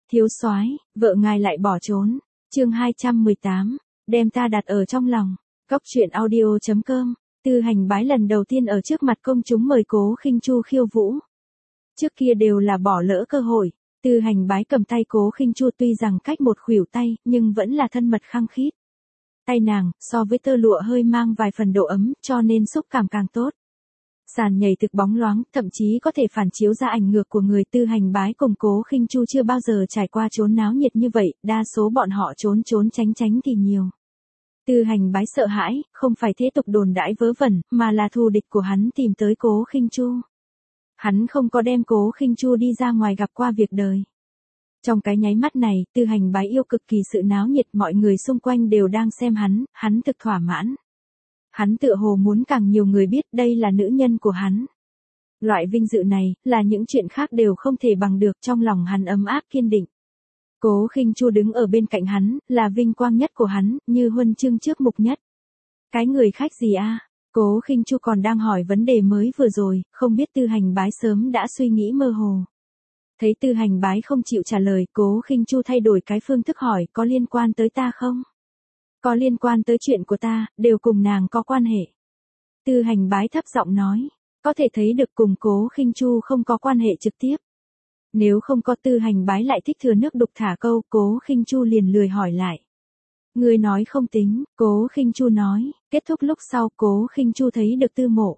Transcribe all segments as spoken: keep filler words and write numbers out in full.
Thiếu soái, vợ ngài lại bỏ trốn. Chương hai trăm mười tám, đem ta đặt ở trong lòng. Cóc truyện audio chấm com. Tư Hành Bái lần đầu tiên ở trước mặt công chúng mời Cố Khinh Chu khiêu vũ. Trước kia đều là bỏ lỡ cơ hội. Tư Hành Bái cầm tay Cố Khinh Chu tuy rằng cách một khuỷu tay, nhưng vẫn là thân mật khăng khít. Tay nàng, so với tơ lụa hơi mang vài phần độ ấm, cho nên xúc cảm càng tốt. Sàn nhảy thực bóng loáng, thậm chí có thể phản chiếu ra ảnh ngược của người. Tư Hành Bái cùng Cố Khinh Chu chưa bao giờ trải qua trốn náo nhiệt như vậy, đa số bọn họ trốn trốn tránh tránh thì nhiều. Tư Hành Bái sợ hãi, không phải thế tục đồn đãi vớ vẩn, mà là thù địch của hắn tìm tới Cố Khinh Chu. Hắn không có đem Cố Khinh Chu đi ra ngoài gặp qua việc đời. Trong cái nháy mắt này, Tư Hành Bái yêu cực kỳ sự náo nhiệt, mọi người xung quanh đều đang xem hắn, hắn thực thỏa mãn. Hắn tựa hồ muốn càng nhiều người biết đây là nữ nhân của hắn. Loại vinh dự này, là những chuyện khác đều không thể bằng được, trong lòng hắn ấm áp kiên định. Cố Khinh Chu đứng ở bên cạnh hắn, là vinh quang nhất của hắn, như huân chương trước mục nhất. Cái người khách gì a? Cố Khinh Chu còn đang hỏi vấn đề mới vừa rồi, không biết Tư Hành Bái sớm đã suy nghĩ mơ hồ. Thấy Tư Hành Bái không chịu trả lời, Cố Khinh Chu thay đổi cái phương thức hỏi, có liên quan tới ta không? Có liên quan tới chuyện của ta, đều cùng nàng có quan hệ. Tư Hành Bái thấp giọng nói, có thể thấy được cùng Cố Khinh Chu không có quan hệ trực tiếp. Nếu không có Tư Hành Bái lại thích thừa nước đục thả câu, Cố Khinh Chu liền lười hỏi lại. Người nói không tính, Cố Khinh Chu nói. Kết thúc lúc sau, Cố Khinh Chu thấy được Tư Mộ.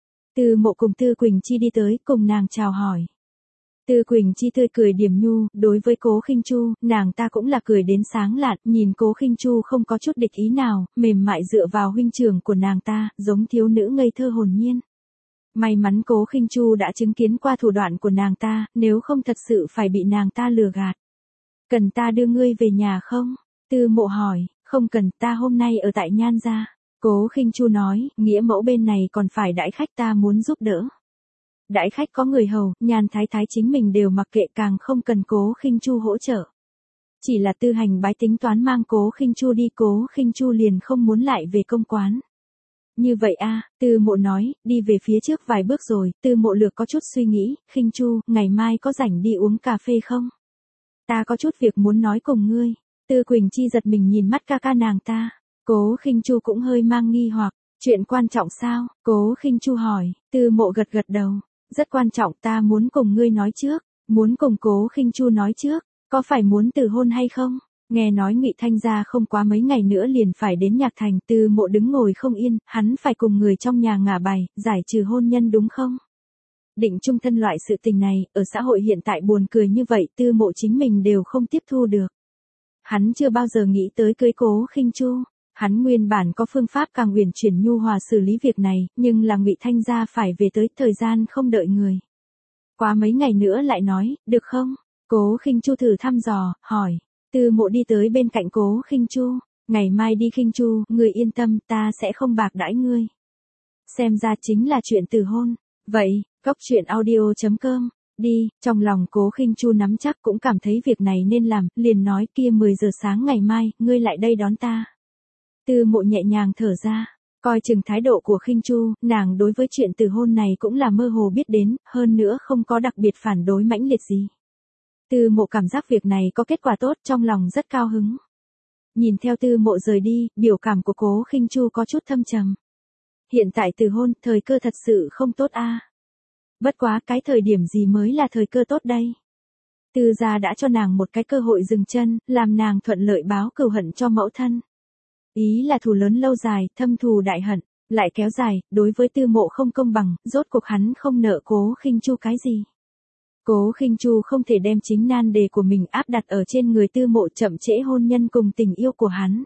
Tư Mộ cùng Tư Quỳnh Chi đi tới, cùng nàng chào hỏi. Tư Quỳnh Chi tươi cười điềm nhu, đối với Cố Khinh Chu, nàng ta cũng là cười đến sáng lạn, nhìn Cố Khinh Chu không có chút địch ý nào, mềm mại dựa vào huynh trưởng của nàng ta, giống thiếu nữ ngây thơ hồn nhiên. May mắn Cố Khinh Chu đã chứng kiến qua thủ đoạn của nàng ta, nếu không thật sự phải bị nàng ta lừa gạt. Cần ta đưa ngươi về nhà không? Tư Mộ hỏi. Không cần, ta hôm nay ở tại Nhan gia. Cố Khinh Chu nói, nghĩa mẫu bên này còn phải đãi khách, ta muốn giúp đỡ. Đãi khách có người hầu, Nhan thái thái chính mình đều mặc kệ, càng không cần Cố Khinh Chu hỗ trợ. Chỉ là Tư Hành Bái tính toán mang Cố Khinh Chu đi, Cố Khinh Chu liền không muốn lại về công quán. Như vậy a, Tư Mộ nói, đi về phía trước vài bước rồi. Tư Mộ lược có chút suy nghĩ, Khinh Chu, ngày mai có rảnh đi uống cà phê không? Ta có chút việc muốn nói cùng ngươi. Tư Quỳnh Chi giật mình nhìn mắt ca ca nàng ta. Cố Khinh Chu cũng hơi mang nghi hoặc, chuyện quan trọng sao? Cố Khinh Chu hỏi. Tư Mộ gật gật đầu. Rất quan trọng, ta muốn cùng ngươi nói trước. Muốn cùng Cố Khinh Chu nói trước, có phải muốn từ hôn hay không? Nghe nói Ngụy Thanh gia không quá mấy ngày nữa liền phải đến Nhạc Thành. Tư Mộ đứng ngồi không yên, hắn phải cùng người trong nhà ngả bài, giải trừ hôn nhân đúng không? Định chung thân loại sự tình này, ở xã hội hiện tại buồn cười như vậy, Tư Mộ chính mình đều không tiếp thu được. Hắn chưa bao giờ nghĩ tới cưới Cố Khinh Chu. Hắn nguyên bản có phương pháp càng uyển chuyển nhu hòa xử lý việc này, nhưng là Ngụy Thanh gia phải về tới, thời gian không đợi người. Quá mấy ngày nữa lại nói, được không? Cố Khinh Chu thử thăm dò, hỏi. Tư Mộ đi tới bên cạnh Cố Khinh Chu. Ngày mai đi Khinh Chu, ngươi yên tâm, ta sẽ không bạc đãi ngươi. Xem ra chính là chuyện từ hôn. Vậy, cóc truyện audio chấm com. Đi, trong lòng Cố Khinh Chu nắm chắc, cũng cảm thấy việc này nên làm, liền nói kia mười giờ sáng ngày mai, ngươi lại đây đón ta. Tư Mộ nhẹ nhàng thở ra, coi chừng thái độ của Khinh Chu, nàng đối với chuyện từ hôn này cũng là mơ hồ biết đến, hơn nữa không có đặc biệt phản đối mãnh liệt gì. Tư Mộ cảm giác việc này có kết quả tốt, trong lòng rất cao hứng. Nhìn theo Tư Mộ rời đi, biểu cảm của Cố Khinh Chu có chút thâm trầm. Hiện tại từ hôn, thời cơ thật sự không tốt a. Bất quá, cái thời điểm gì mới là thời cơ tốt đây? Tư gia đã cho nàng một cái cơ hội dừng chân, làm nàng thuận lợi báo cừu hận cho mẫu thân. Ý là thù lớn lâu dài, thâm thù đại hận, lại kéo dài, đối với Tư Mộ không công bằng, rốt cuộc hắn không nợ Cố Khinh Chu cái gì. Cố Khinh Chu không thể đem chính nan đề của mình áp đặt ở trên người Tư Mộ, chậm trễ hôn nhân cùng tình yêu của hắn.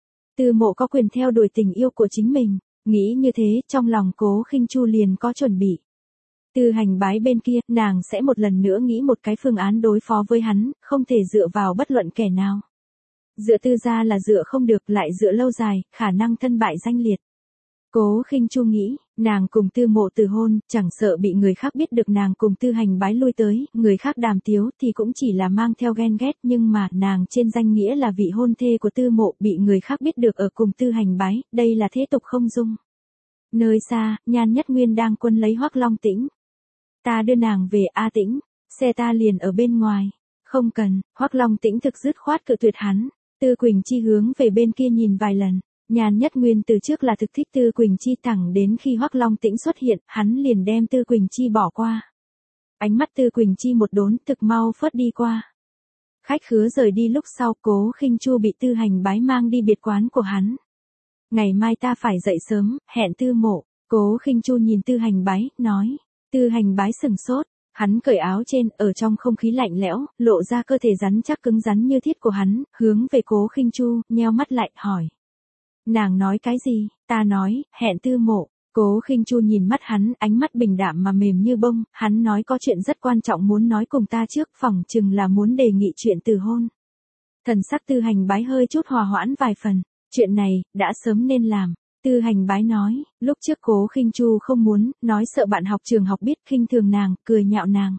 Tư Mộ có quyền theo đuổi tình yêu của chính mình, nghĩ như thế, trong lòng Cố Khinh Chu liền có chuẩn bị. Tư Hành Bái bên kia, nàng sẽ một lần nữa nghĩ một cái phương án đối phó với hắn, không thể dựa vào bất luận kẻ nào. Dựa Tư gia là dựa không được, lại dựa lâu dài, khả năng thân bại danh liệt. Cố Khinh Chu nghĩ, nàng cùng Tư Mộ từ hôn, chẳng sợ bị người khác biết được nàng cùng Tư Hành Bái lui tới, người khác đàm tiếu thì cũng chỉ là mang theo ghen ghét, nhưng mà nàng trên danh nghĩa là vị hôn thê của Tư Mộ, bị người khác biết được ở cùng Tư Hành Bái, đây là thế tục không dung. Nơi xa, Nhan Nhất Nguyên đang quân lấy Hoắc Long Tĩnh. Ta đưa nàng về A Tĩnh, xe ta liền ở bên ngoài. Không cần, Hoắc Long Tĩnh thực dứt khoát cự tuyệt hắn. Tư Quỳnh Chi hướng về bên kia nhìn vài lần. Nhàn Nhất Nguyên từ trước là thực thích Tư Quỳnh Chi, thẳng đến khi Hoắc Long Tĩnh xuất hiện, hắn liền đem Tư Quỳnh Chi bỏ qua. Ánh mắt Tư Quỳnh Chi một đốn, thực mau phớt đi qua. Khách khứa rời đi lúc sau, Cố Khinh Chu bị Tư Hành Bái mang đi biệt quán của hắn. Ngày mai ta phải dậy sớm, hẹn Tư Mộ. Cố Khinh Chu nhìn Tư Hành Bái, nói. Tư Hành Bái sừng sốt, hắn cởi áo trên, ở trong không khí lạnh lẽo, lộ ra cơ thể rắn chắc cứng rắn như thiết của hắn, hướng về Cố Khinh Chu, nheo mắt lại, hỏi. Nàng nói cái gì? Ta nói, hẹn Tư Mộ. Cố Khinh Chu nhìn mắt hắn, ánh mắt bình đạm mà mềm như bông, hắn nói có chuyện rất quan trọng muốn nói cùng ta trước, phỏng chừng là muốn đề nghị chuyện từ hôn. Thần sắc Tư Hành Bái hơi chút hòa hoãn vài phần, chuyện này, đã sớm nên làm. Tư Hành Bái nói, lúc trước Cố Khinh Chu không muốn, nói sợ bạn học trường học biết khinh thường nàng, cười nhạo nàng.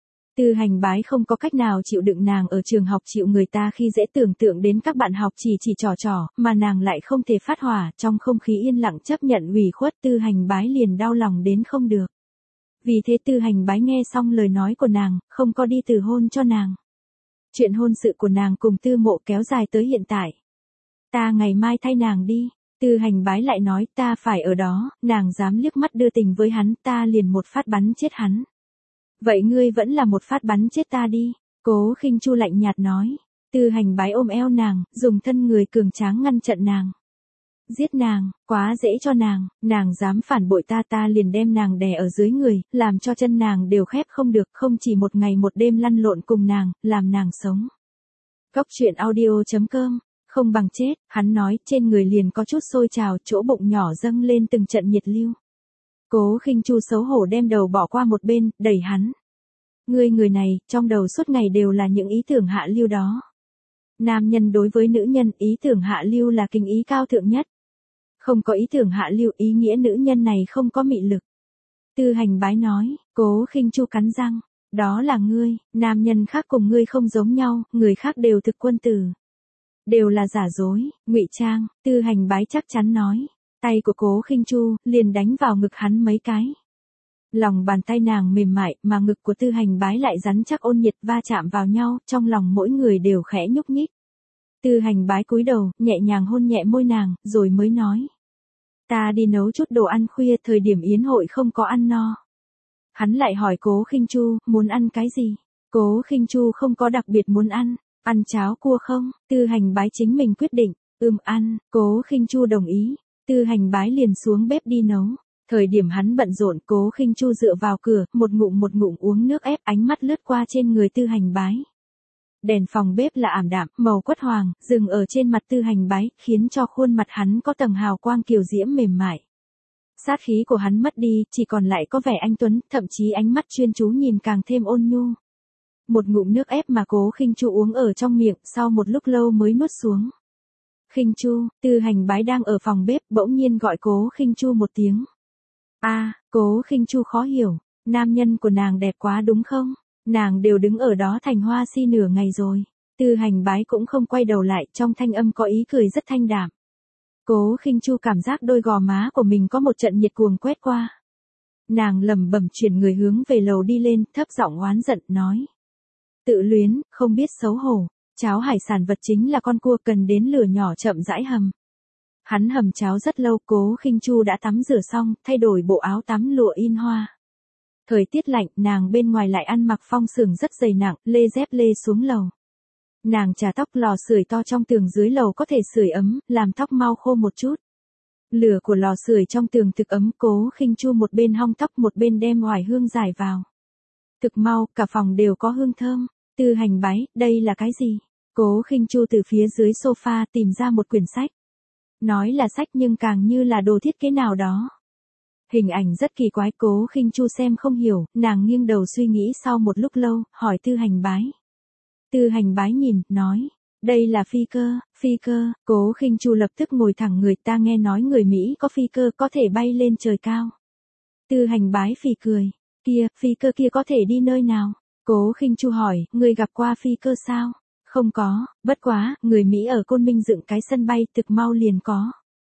Tư Hành Bái không có cách nào chịu đựng nàng ở trường học chịu người ta khi dễ, tưởng tượng đến các bạn học chỉ chỉ trò trò, mà nàng lại không thể phát hỏa, trong không khí yên lặng chấp nhận ủy khuất, Tư Hành Bái liền đau lòng đến không được. Vì thế Tư Hành Bái nghe xong lời nói của nàng, không có đi từ hôn cho nàng. Chuyện hôn sự của nàng cùng Tư Mộ kéo dài tới hiện tại. Ta ngày mai thay nàng đi. Tư Hành Bái lại nói, ta phải ở đó, nàng dám liếc mắt đưa tình với hắn, ta liền một phát bắn chết hắn. Vậy ngươi vẫn là một phát bắn chết ta đi. Cố Khinh Chu lạnh nhạt nói. Tư Hành Bái ôm eo nàng, dùng thân người cường tráng ngăn chặn nàng. Giết nàng, quá dễ cho nàng, nàng dám phản bội ta, ta liền đem nàng đè ở dưới người, làm cho chân nàng đều khép không được, không chỉ một ngày một đêm lăn lộn cùng nàng, làm nàng sống. Cốc truyện audio chấm com. Không bằng chết, hắn nói, trên người liền có chút sôi trào, chỗ bụng nhỏ dâng lên từng trận nhiệt lưu. Cố Khinh Chu xấu hổ đem đầu bỏ qua một bên, đẩy hắn. Ngươi người này, trong đầu suốt ngày đều là những ý tưởng hạ lưu đó. Nam nhân đối với nữ nhân, ý tưởng hạ lưu là kinh ý cao thượng nhất. Không có ý tưởng hạ lưu, ý nghĩa nữ nhân này không có mị lực. Tư Hành Bái nói, Cố Khinh Chu cắn răng. Đó là ngươi, nam nhân khác cùng ngươi không giống nhau, người khác đều thực quân tử. Đều là giả dối, ngụy trang, Tư Hành Bái chắc chắn nói. Tay của Cố Khinh Chu liền đánh vào ngực hắn mấy cái. Lòng bàn tay nàng mềm mại, mà ngực của Tư Hành Bái lại rắn chắc ôn nhiệt, va chạm vào nhau, trong lòng mỗi người đều khẽ nhúc nhích. Tư Hành Bái cúi đầu, nhẹ nhàng hôn nhẹ môi nàng, rồi mới nói. Ta đi nấu chút đồ ăn khuya, thời điểm yến hội không có ăn no. Hắn lại hỏi Cố Khinh Chu, muốn ăn cái gì? Cố Khinh Chu không có đặc biệt muốn ăn. Ăn cháo cua không? Tư Hành Bái chính mình quyết định. Ừm ăn, Cố Khinh Chu đồng ý. Tư Hành Bái liền xuống bếp đi nấu. Thời điểm hắn bận rộn, Cố Khinh Chu dựa vào cửa, một ngụm một ngụm uống nước ép, ánh mắt lướt qua trên người Tư Hành Bái. Đèn phòng bếp là ảm đạm, màu quất hoàng, dừng ở trên mặt Tư Hành Bái, khiến cho khuôn mặt hắn có tầng hào quang kiều diễm mềm mại. Sát khí của hắn mất đi, chỉ còn lại có vẻ anh tuấn, thậm chí ánh mắt chuyên chú nhìn càng thêm ôn nhu. Một ngụm nước ép mà Cố Khinh Chu uống ở trong miệng, sau một lúc lâu mới nuốt xuống. Khinh Chu, Tư Hành Bái đang ở phòng bếp, bỗng nhiên gọi Cố Khinh Chu một tiếng. A, à, Cố Khinh Chu khó hiểu, nam nhân của nàng đẹp quá đúng không? Nàng đều đứng ở đó thành hoa si nửa ngày rồi. Tư Hành Bái cũng không quay đầu lại, trong thanh âm có ý cười rất thanh đạm. Cố Khinh Chu cảm giác đôi gò má của mình có một trận nhiệt cuồng quét qua. Nàng lẩm bẩm chuyển người hướng về lầu đi lên, thấp giọng oán giận, nói. Tự luyến, không biết xấu hổ, cháo hải sản vật chính là con cua cần đến lửa nhỏ chậm rãi hầm. Hắn hầm cháo rất lâu, Cố Khinh Chu đã tắm rửa xong, thay đổi bộ áo tắm lụa in hoa. Thời tiết lạnh, nàng bên ngoài lại ăn mặc phong sườn rất dày nặng, lê dép lê xuống lầu. Nàng chà tóc, lò sưởi to trong tường dưới lầu có thể sưởi ấm, làm tóc mau khô một chút. Lửa của lò sưởi trong tường thực ấm, Cố Khinh Chu một bên hong tóc một bên đem oải hương giải vào. Thực mau, cả phòng đều có hương thơm. Tư Hành Bái, đây là cái gì? Cố Khinh Chu từ phía dưới sofa tìm ra một quyển sách. Nói là sách nhưng càng như là đồ thiết kế nào đó. Hình ảnh rất kỳ quái, Cố Khinh Chu xem không hiểu, nàng nghiêng đầu suy nghĩ sau một lúc lâu, hỏi Tư Hành Bái. Tư Hành Bái nhìn, nói, đây là phi cơ, phi cơ, Cố Khinh Chu lập tức ngồi thẳng người, ta nghe nói người Mỹ có phi cơ có thể bay lên trời cao. Tư Hành Bái phì cười, kia, phi cơ kia có thể đi nơi nào? Cố Khinh Chu hỏi, người gặp qua phi cơ sao? Không có, bất quá, người Mỹ ở Côn Minh dựng cái sân bay, thực mau liền có.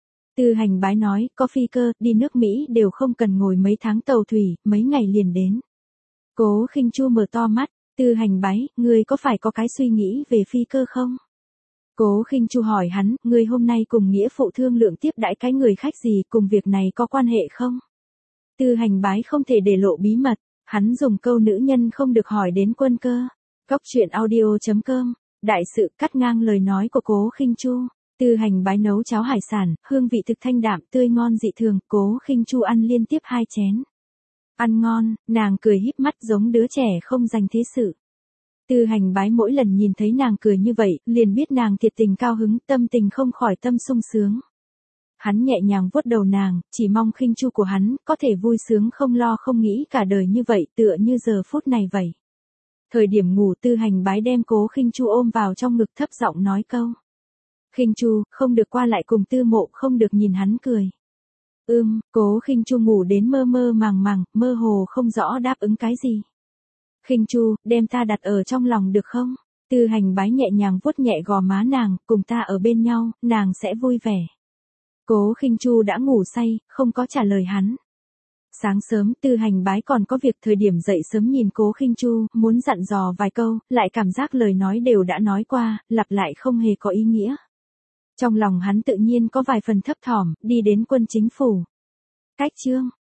Tư Hành Bái nói, có phi cơ, đi nước Mỹ đều không cần ngồi mấy tháng tàu thủy, mấy ngày liền đến. Cố Khinh Chu mở to mắt, Tư Hành bái, ngươi có phải có cái suy nghĩ về phi cơ không? Cố Khinh Chu hỏi hắn, ngươi hôm nay cùng nghĩa phụ thương lượng tiếp đãi cái người khách gì, cùng việc này có quan hệ không? Tư Hành bái không thể để lộ bí mật, hắn dùng câu nữ nhân không được hỏi đến quân cơ. Cóc truyện audio chấm com, đại sự cắt ngang lời nói của Cố Khinh Chu. Tư Hành bái nấu cháo hải sản, hương vị thực thanh đạm, tươi ngon dị thường, Cố Khinh Chu ăn liên tiếp hai chén. Ăn ngon, nàng cười híp mắt giống đứa trẻ không dành thế sự. Tư Hành bái mỗi lần nhìn thấy nàng cười như vậy, liền biết nàng thiệt tình cao hứng, tâm tình không khỏi tâm sung sướng. Hắn nhẹ nhàng vuốt đầu nàng, chỉ mong Khinh Chu của hắn có thể vui sướng không lo không nghĩ cả đời như vậy, tựa như giờ phút này vậy. Thời điểm ngủ, Tư Hành bái đem Cố Khinh Chu ôm vào trong ngực, thấp giọng nói câu. Khinh Chu, không được qua lại cùng Tư Mộ, không được nhìn hắn cười. Ưm, Cố Khinh Chu ngủ đến mơ mơ màng màng, mơ hồ không rõ đáp ứng cái gì. Khinh Chu, đem ta đặt ở trong lòng được không? Tư Hành bái nhẹ nhàng vuốt nhẹ gò má nàng, cùng ta ở bên nhau, nàng sẽ vui vẻ. Cố Khinh Chu đã ngủ say, không có trả lời hắn. Sáng sớm, Tư Hành bái còn có việc, thời điểm dậy sớm nhìn Cố Khinh Chu, muốn dặn dò vài câu, lại cảm giác lời nói đều đã nói qua, lặp lại không hề có ý nghĩa. Trong lòng hắn tự nhiên có vài phần thấp thỏm, đi đến quân chính phủ. Cách chương